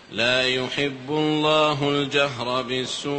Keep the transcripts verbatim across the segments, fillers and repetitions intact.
لا يحب الله الجهر بالسوء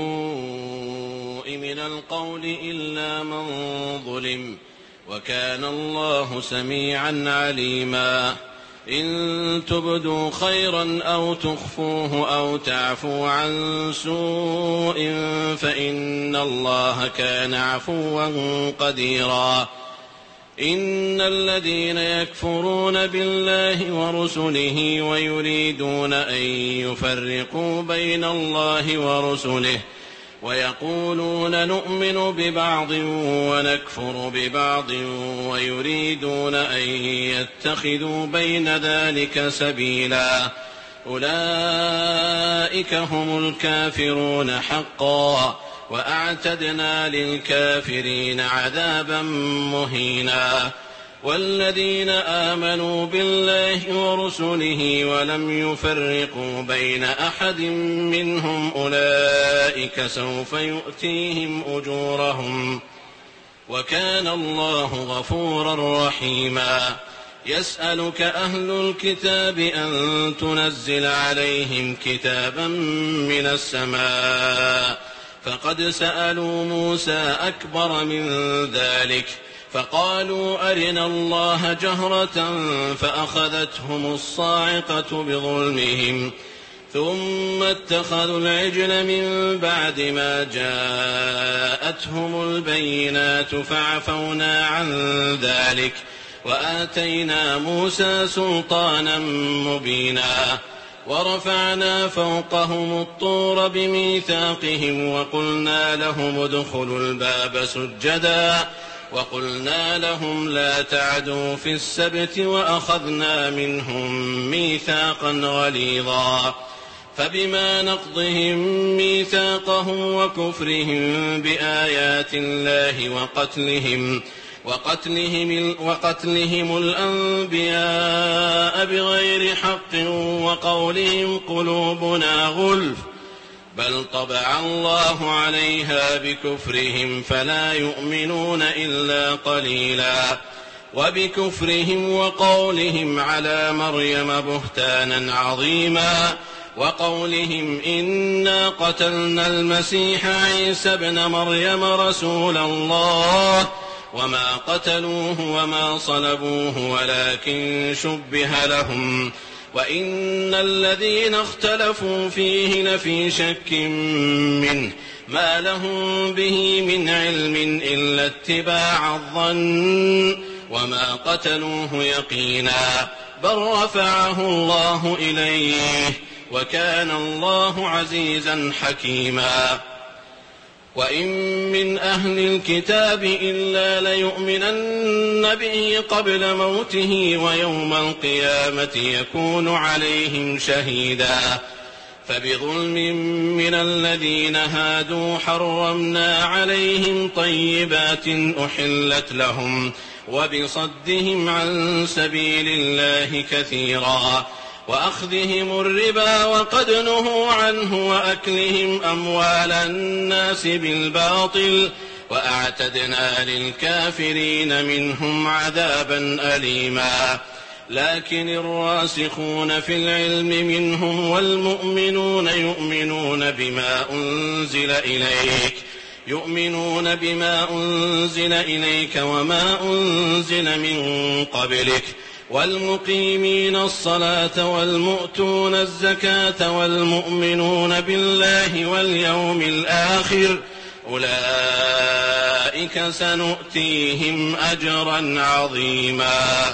من القول إلا من ظلم، وكان الله سميعا عليما. إن تبدوا خيرا أو تخفوه أو تعفو عن سوء فإن الله كان عفوا قديرا. إن الذين يكفرون بالله ورسله ويريدون أن يفرقوا بين الله ورسله ويقولون نؤمن ببعض ونكفر ببعض ويريدون أن يتخذوا بين ذلك سبيلا، أولئك هم الكافرون حقا، وأعتدنا للكافرين عذابا مهينا. والذين آمنوا بالله ورسله ولم يفرقوا بين أحد منهم أولئك سوف يؤتيهم أجورهم، وكان الله غفورا رحيما. يسألك أهل الكتاب أن تنزل عليهم كتابا من السماء، فقد سألوا موسى أكبر من ذلك فقالوا أرنا الله جهرة فأخذتهم الصاعقة بظلمهم ثم اتخذوا العجل من بعد ما جاءتهم البينات فعفونا عن ذلك وآتينا موسى سلطانا مبينا. ورفعنا فوقهم الطور بميثاقهم وقلنا لهم ادخلوا الباب سجدا وقلنا لهم لا تعدوا في السبت وأخذنا منهم ميثاقا غليظا. فبما نقضهم ميثاقهم وكفرهم بآيات الله وقتلهم وقتلهم, وقتلهم الأنبياء بغير حق وقولهم قلوبنا غلف بل طبع الله عليها بكفرهم فلا يؤمنون إلا قليلا. وبكفرهم وقولهم على مريم بهتانا عظيما وقولهم إنا قتلنا المسيح عيسى ابن مريم رسول الله وما قتلوه وما صلبوه ولكن شبه لهم وإن الذين اختلفوا فيه لفي شك منه ما لهم به من علم إلا اتباع الظن وما قتلوه يقينا بل رفعه الله إليه وكان الله عزيزا حكيما. وإن من أهل الكتاب إلا ليؤمنن به قبل موته ويوم القيامة يكون عليهم شهيدا. فبظلم من الذين هادوا حرمنا عليهم طيبات أحلت لهم وبصدهم عن سبيل الله كثيرا وأخذهم الربا وقد نهوا عنه وأكلهم أموال الناس بالباطل وأعتدنا للكافرين منهم عذابا أليما. لكن الراسخون في العلم منهم والمؤمنون يؤمنون بما أنزل إليك يؤمنون بما أنزل إليك وما أنزل من قبلك والمقيمين الصلاة والمؤتون الزكاة والمؤمنون بالله واليوم الآخر أولئك سنؤتيهم أجرا عظيما.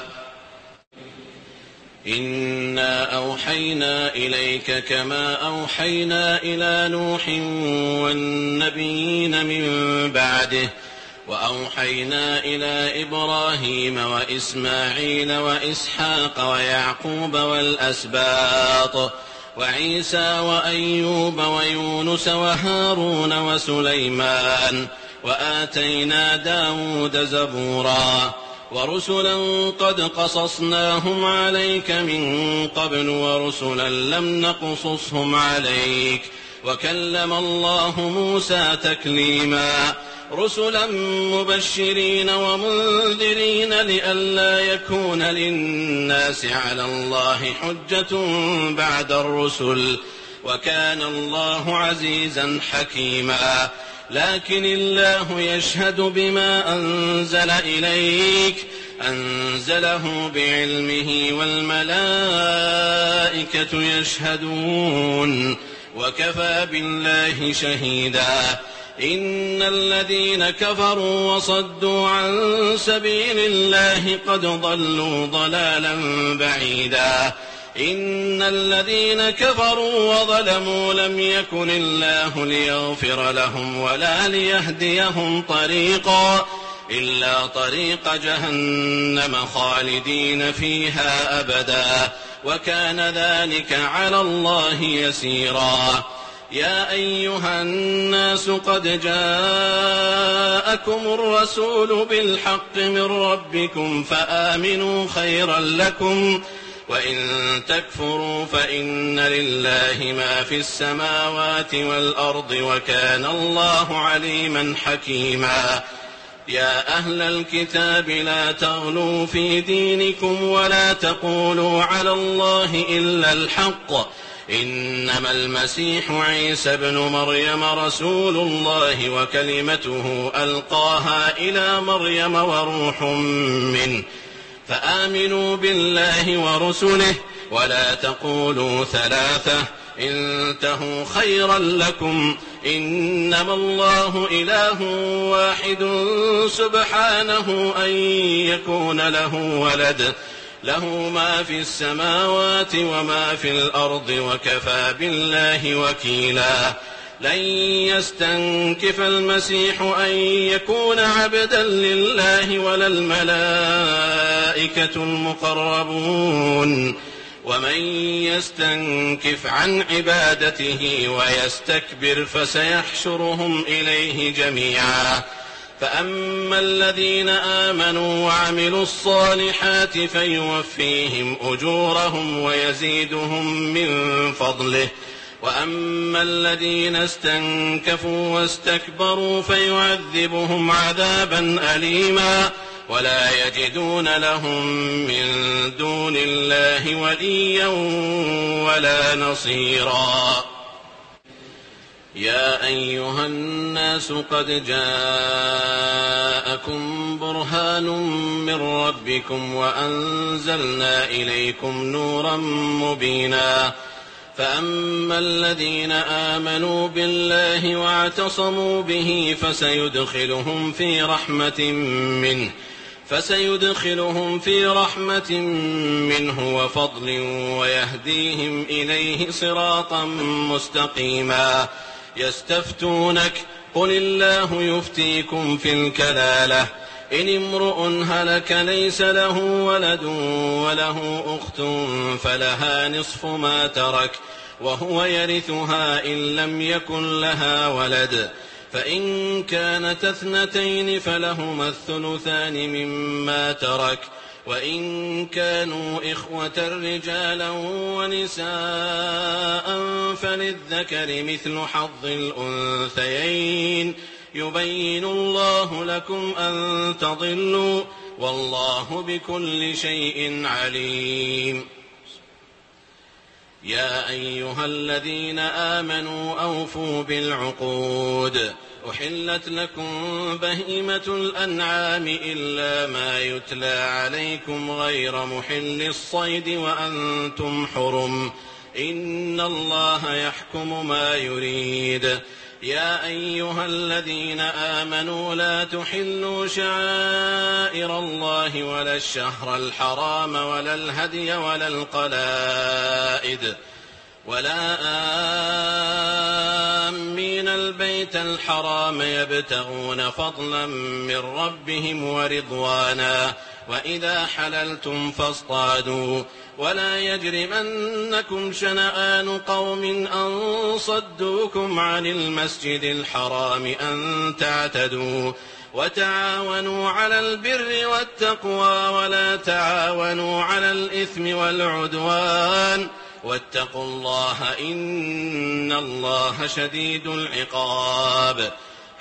إنا أوحينا إليك كما أوحينا إلى نوح والنبيين من بعده وأوحينا إلى إبراهيم وإسماعيل وإسحاق ويعقوب والأسباط وعيسى وأيوب ويونس وهارون وسليمان وآتينا داود زبورا ورسلا قد قصصناهم عليك من قبل ورسلا لم نقصصهم عليك وكلم الله موسى تكليما. رسلا مبشرين ومنذرين لئلا يكون للناس على الله حجة بعد الرسل، وكان الله عزيزا حكيما. لكن الله يشهد بما أنزل إليك أنزله بعلمه والملائكة يشهدون وكفى بالله شهيدا. إن الذين كفروا وصدوا عن سبيل الله قد ضلوا ضلالا بعيدا. إن الذين كفروا وظلموا لم يكن الله ليغفر لهم ولا ليهديهم طريقا إلا طريق جهنم خالدين فيها أبدا، وكان ذلك على الله يسيرا. يا أيها الناس قد جاءكم الرسول بالحق من ربكم فآمنوا خيرا لكم، وإن تكفروا فإن لله ما في السماوات والأرض وكان الله عليما حكيما. يا أهل الكتاب لا تغلوا في دينكم ولا تقولوا على الله إلا الحق، إنما المسيح عيسى ابن مريم رسول الله وكلمته ألقاها إلى مريم وروح منه، فآمنوا بالله ورسله ولا تقولوا ثلاثة انتهوا خيرا لكم، إنما الله إله واحد سبحانه أن يكون له ولد، له ما في السماوات وما في الأرض وكفى بالله وكيلا. لن يستنكف المسيح أن يكون عبدا لله ولا الملائكة المقربون، ومن يستنكف عن عبادته ويستكبر فسيحشرهم إليه جميعا. فأما الذين آمنوا وعملوا الصالحات فيوفيهم أجورهم ويزيدهم من فضله، وأما الذين استنكفوا واستكبروا فيعذبهم عذابا أليما ولا يجدون لهم من دون الله وليا ولا نصيرا. يا أيها الناس قد جاءكم برهان من ربكم وأنزلنا إليكم نورا مبينا. فأما الذين آمنوا بالله واعتصموا به فسيدخلهم في رحمة منه فسيدخلهم في رحمة منه وفضل ويهديهم إليه صراطا مستقيما. يستفتونك قل الله يفتيكم في الكلالة إن امرؤ هلك ليس له ولد وله أخت فلها نصف ما ترك وهو يرثها إن لم يكن لها ولد، فإن كانت اثنتين فلهما الثلثان مما ترك، وإن كانوا إخوة رجالا ونساء فللذكر مثل حظ الأنثيين يبين الله لكم أن تضلوا والله بكل شيء عليم. يا أيها الذين آمنوا أوفوا بالعقود. أحلت لكم بهيمة الأنعام إلا ما يتلى عليكم غير محل الصيد وأنتم حرم، إن الله يحكم ما يريد. يا أيها الذين آمنوا لا تحلوا شعائر الله ولا الشهر الحرام ولا الهدي ولا القلائد ولا آمين البيت الحرام يبتغون فضلا من ربهم ورضوانا، وإذا حللتم فاصطادوا ولا يجرمنكم شنآن قوم أن صدوكم عن المسجد الحرام أن تعتدوا، وتعاونوا على البر والتقوى ولا تعاونوا على الإثم والعدوان، واتقوا الله إن الله شديد العقاب.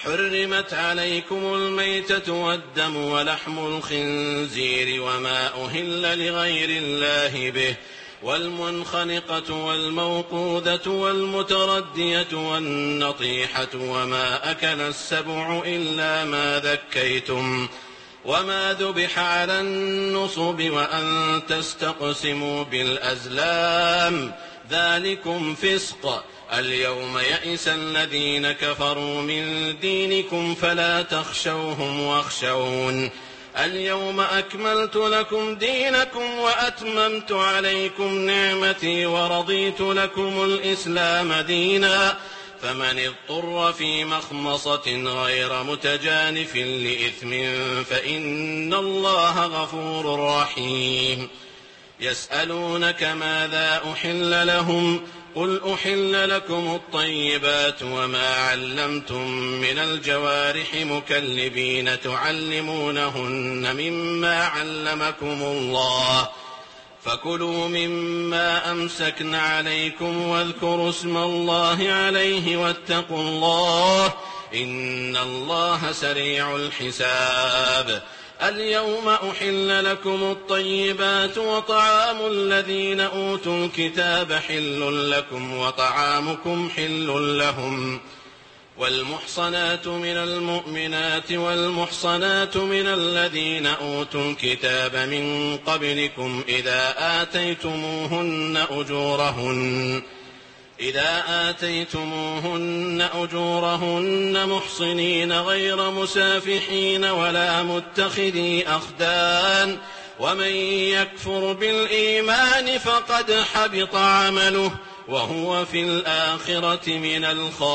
حرمت عليكم الميتة والدم ولحم الخنزير وما أهل لغير الله به والمنخنقة والموقوذة والمتردية والنطيحة وما أكل السبع إلا ما ذكيتم وما ذبح على النصب وأن تستقسموا بالأزلام ذلكم فسق. اليوم يئس الذين كفروا من دينكم فلا تخشوهم واخشون اليوم أكملت لكم دينكم وأتممت عليكم نعمتي ورضيت لكم الإسلام دينا فمن اضطر في مخمصة غير متجانف لإثم فإن الله غفور رحيم. يسألونك ماذا أحل لهم قل أحل لكم الطيبات وما علمتم من الجوارح مكلبين تعلمونهن مما علمكم الله فكلوا مما أمسكن عليكم واذكروا اسم الله عليه واتقوا الله إن الله سريع الحساب. اليوم أحل لكم الطيبات وطعام الذين أوتوا الكتاب حل لكم وطعامكم حل لهم والمحصنات من المؤمنات والمحصنات من الذين أوتوا الكتاب من قبلكم إذا آتيتموهن أجورهن إذا آتيتموهن أجورهن محصنين غير مسافحين ولا متخذي أخدان ومن يكفر بالإيمان فقد حبط عمله وهو في الآخرة من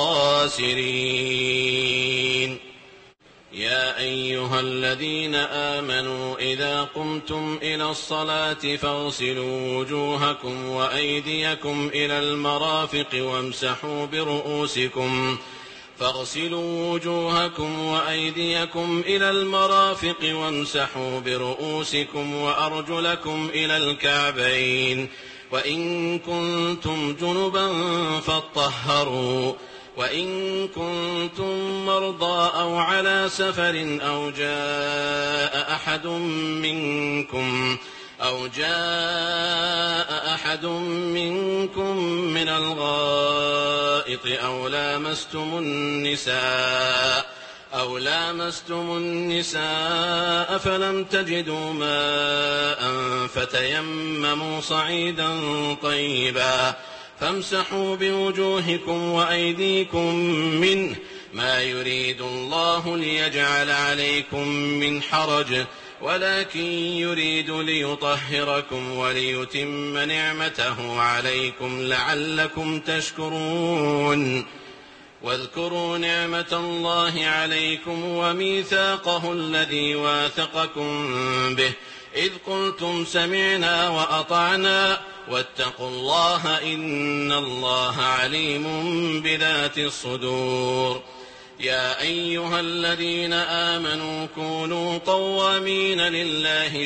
الخاسرين. يا أيها الذين آمنوا إذا قمتم إلى الصلاة فاغسلوا وجوهكم وأيديكم إلى المرافق وامسحوا برؤوسكم فاغسلوا وجوهكم وأيديكم إلى المرافق وامسحوا برؤوسكم وأرجلكم إلى الكعبين وإن كنتم جنبا فاطهروا وإن كنتم مرضى أو على سفر أو جاء أحد منكم أو جاء أحد منكم من الغائط أو لامستم النساء أو لامستم النساء فلم تجدوا ماء فتيمموا صعيدا طيبا فامسحوا بوجوهكم وأيديكم منه ما يريد الله ليجعل عليكم من حرج ولكن يريد ليطهركم وليتم نعمته عليكم لعلكم تشكرون. واذكروا نعمة الله عليكم وميثاقه الذي واثقكم به إذ قلتم سمعنا وأطعنا واتقوا الله إن الله عليم بذات الصدور. يا أيها الذين آمنوا كونوا قوامين لله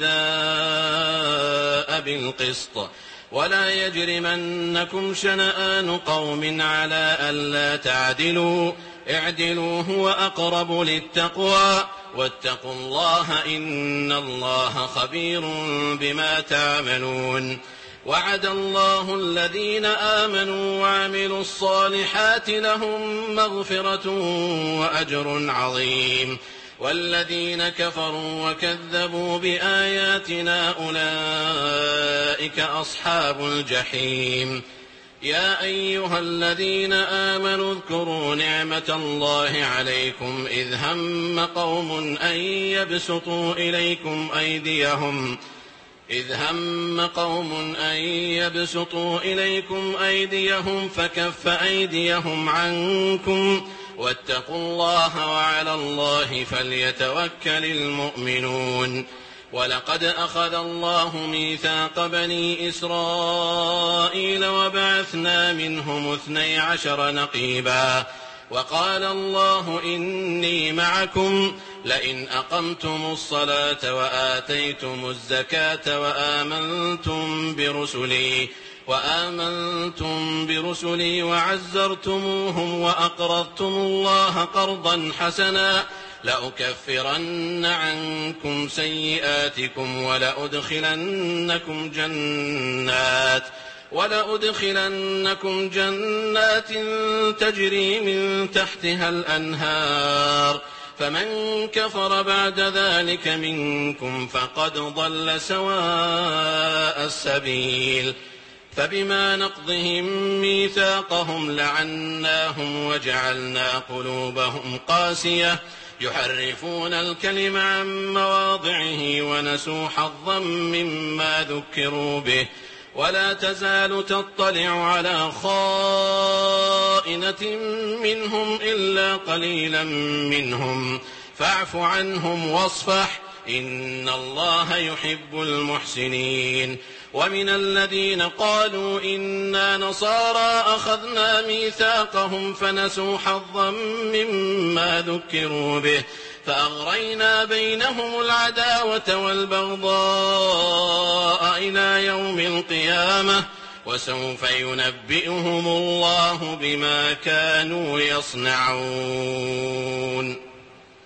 شهداء بالقسط ولا يجرمنكم شنآن قوم على ألا تعدلوا اعدلوا هو أقرب للتقوى واتقوا الله إن الله خبير بما تعملون. وعد الله الذين آمنوا وعملوا الصالحات لهم مغفرة وأجر عظيم والذين كفروا وكذبوا بآياتنا أولئك أصحاب الجحيم. يا أيها الذين آمنوا اذكروا نعمة الله عليكم إذ هم قوم أن يبسطوا إليكم أيديهم إذ هم قوم أن يبسطوا إليكم أيديهم فكف أيديهم عنكم واتقوا الله وعلى الله فليتوكل المؤمنون. ولقد أخذ الله ميثاق بني إسرائيل وبعثنا منهم اثني عشر نقيبا وقال الله إني معكم لئن أقمتم الصلاة وآتيتم الزكاة وآمنتم برسلي وآمنتم برسلي وعزرتموهم وأقرضتم الله قرضا حسنا لأكفرن عنكم سيئاتكم ولأدخلنكم جنات ولأدخلنكم جنات تجري من تحتها الأنهار فمن كفر بعد ذلك منكم فقد ضل سواء السبيل فبما نقضهم ميثاقهم لعناهم وجعلنا قلوبهم قاسية يحرفون الكلم عن مواضعه ونسوا حظا مما ذكروا به ولا تزال تطلع على خائنة منهم إلا قليلا منهم فاعف عنهم واصفح إن الله يحب المحسنين ومن الذين قالوا إنا نصارى أخذنا ميثاقهم فنسوا حظا مما ذكروا به فأغرينا بينهم العداوة والبغضاء إلى يوم القيامة وسوف ينبئهم الله بما كانوا يصنعون.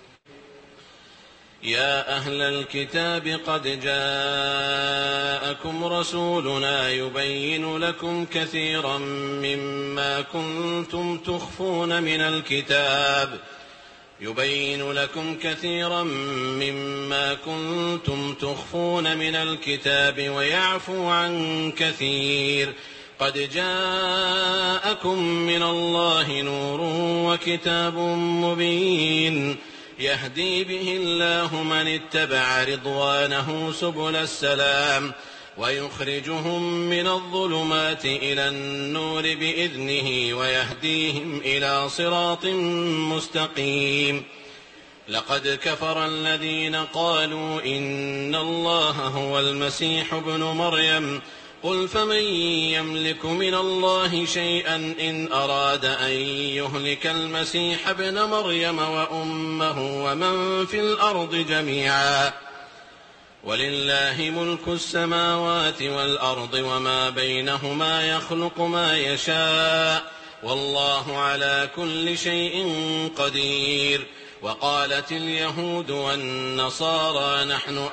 يا أهل الكتاب قد جاءكم رسولنا يبين لكم كثيرا مما كنتم تخفون من الكتاب يبين لكم كثيرا مما كنتم تخفون من الكتاب ويعفو عن كثير قد جاءكم من الله نور وكتاب مبين يهدي به الله من اتبع رضوانه سبل السلام ويخرجهم من الظلمات إلى النور بإذنه ويهديهم إلى صراط مستقيم. لقد كفر الذين قالوا إن الله هو المسيح ابن مريم قل فمن يملك من الله شيئا إن أراد أن يهلك المسيح ابن مريم وأمه ومن في الأرض جميعا ولله ملك السماوات والأرض وما بينهما يخلق ما يشاء والله على كل شيء قدير. وقالت اليهود والنصارى نحن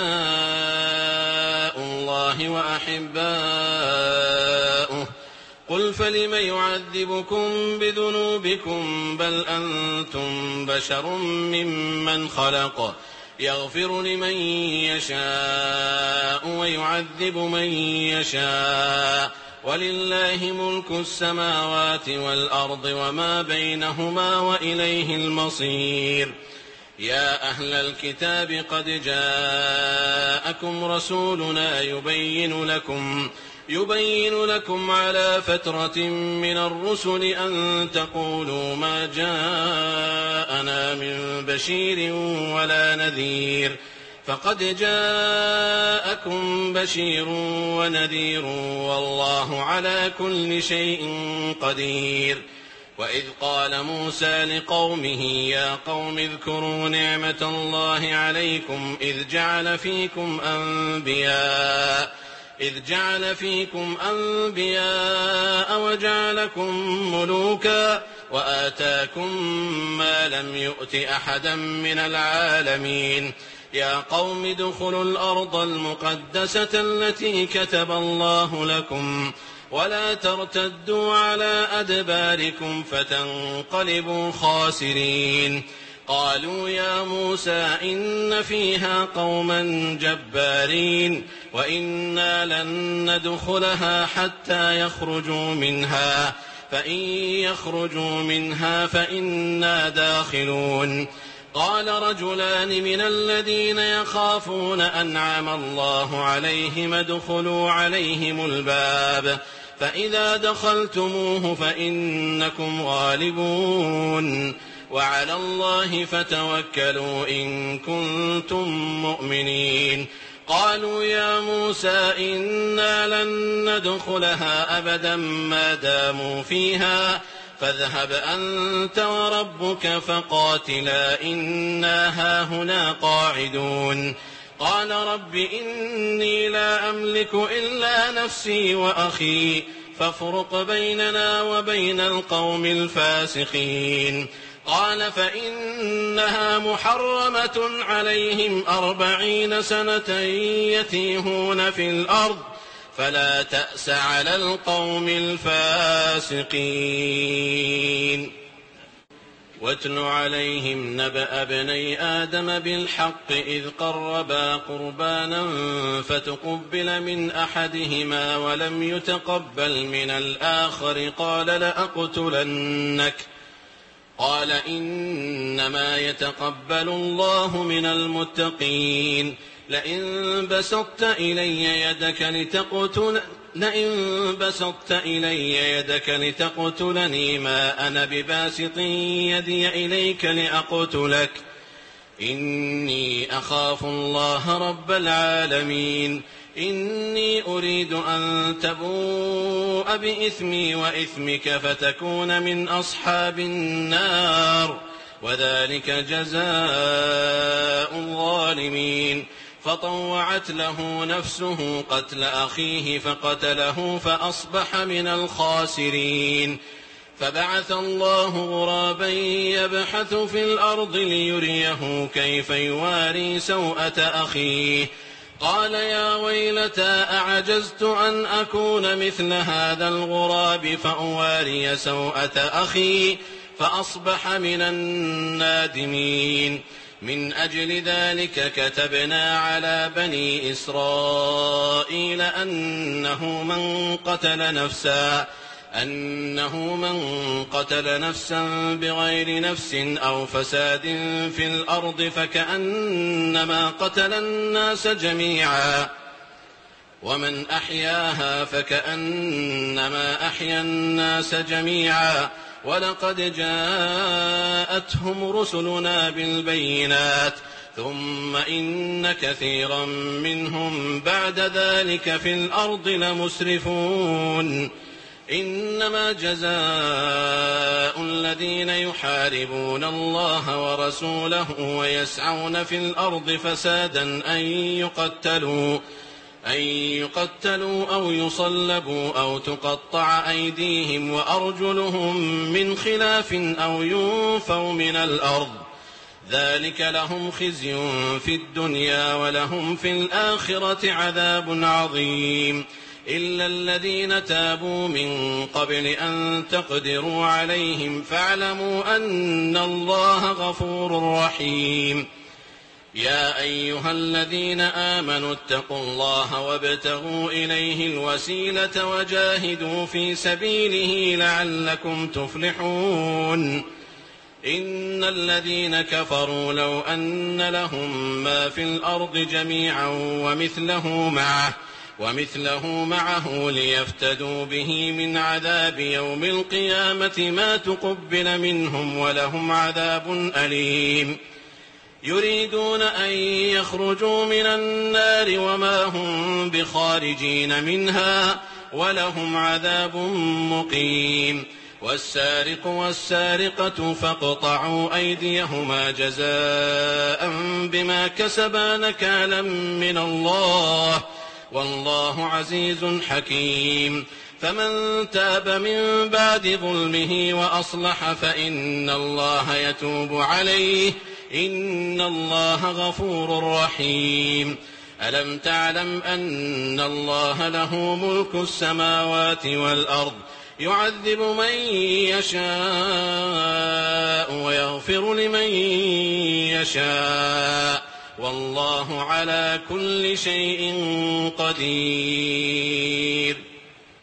أبناء الله وأحباؤه قل فلم يعذبكم بذنوبكم بل أنتم بشر ممن خلق يغفر لمن يشاء ويعذب من يشاء ولله ملك السماوات والأرض وما بينهما وإليه المصير. يا أهل الكتاب قد جاءكم رسولنا يبين لكم يبين لكم على فترة من الرسل أن تقولوا ما جاءنا من بشير ولا نذير فقد جاءكم بشير ونذير والله على كل شيء قدير. وإذ قال موسى لقومه يا قوم اذكروا نعمة الله عليكم إذ جعل فيكم أنبياء إذ جعل فيكم أنبياء وجعلكم ملوكا وآتاكم ما لم يؤت أحدا من العالمين يا قوم ادخلوا الأرض المقدسة التي كتب الله لكم ولا ترتدوا على أدباركم فتنقلبوا خاسرين. قالوا يا موسى إن فيها قوما جبارين وإنا لن ندخلها حتى يخرجوا منها فإن يخرجوا منها فإنا داخلون. قال رجلان من الذين يخافون أنعم الله عليهم ادخلوا عليهم الباب فإذا دخلتموه فإنكم غالبون وعلى الله فتوكلوا إن كنتم مؤمنين. قالوا يا موسى إنا لن ندخلها أبدا ما داموا فيها فاذهب أنت وربك فقاتلا إنا هاهنا قاعدون. قال رب إني لا أملك إلا نفسي وأخي فافرق بيننا وبين القوم الفاسقين. قال فإنها محرمة عليهم أربعين سنة يتيهون في الأرض فلا تأس على القوم الفاسقين. واتل عليهم نبأ ابني آدم بالحق إذ قربا قربانا فتقبل من أحدهما ولم يتقبل من الآخر قال لأقتلنك قال إنما يتقبل الله من المتقين. لئن بسطت إلي يدك لتقتل لئن بسطت إلي يدك لتقتلني ما أنا بباسط يدي إليك لأقتلك إني أخاف الله رب العالمين. إني أريد أن تبوء بإثمي وإثمك فتكون من أصحاب النار وذلك جزاء الظالمين. فطوعت له نفسه قتل أخيه فقتله فأصبح من الخاسرين. فبعث الله غرابا يبحث في الأرض ليريه كيف يواري سوءة أخيه قال يا ويلتى أعجزت أن أكون مثل هذا الغراب فأواري سوءة أخي فأصبح من النادمين. من أجل ذلك كتبنا على بني إسرائيل أنه من قتل نفسا أنه من قتل نفسا بغير نفس أو فساد في الأرض فكأنما قتل الناس جميعا ومن أحياها فكأنما أحيا الناس جميعا ولقد جاءتهم رسلنا بالبينات ثم إن كثيرا منهم بعد ذلك في الأرض لمسرفون. إنما جزاء الذين يحاربون الله ورسوله ويسعون في الأرض فسادا أن يقتلوا أن يقتلوا أو يصلبوا أو تقطع أيديهم وأرجلهم من خلاف أو ينفوا من الأرض ذلك لهم خزي في الدنيا ولهم في الآخرة عذاب عظيم. إلا الذين تابوا من قبل أن تقدروا عليهم فاعلموا أن الله غفور رحيم. يا أيها الذين آمنوا اتقوا الله وابتغوا إليه الوسيلة وجاهدوا في سبيله لعلكم تفلحون. إن الذين كفروا لو أن لهم ما في الأرض جميعا ومثله معه ومثله معه ليفتدوا به من عذاب يوم القيامة ما تقبل منهم ولهم عذاب أليم. يريدون أن يخرجوا من النار وما هم بخارجين منها ولهم عذاب مقيم. والسارق والسارقة فاقطعوا أيديهما جزاء بما كسبا نكالا من الله والله عزيز حكيم. فمن تاب من بعد ظلمه وأصلح فإن الله يتوب عليه إن الله غفور رحيم. ألم تعلم أن الله له ملك السماوات والأرض يعذب من يشاء ويغفر لمن يشاء والله على كل شيء قدير.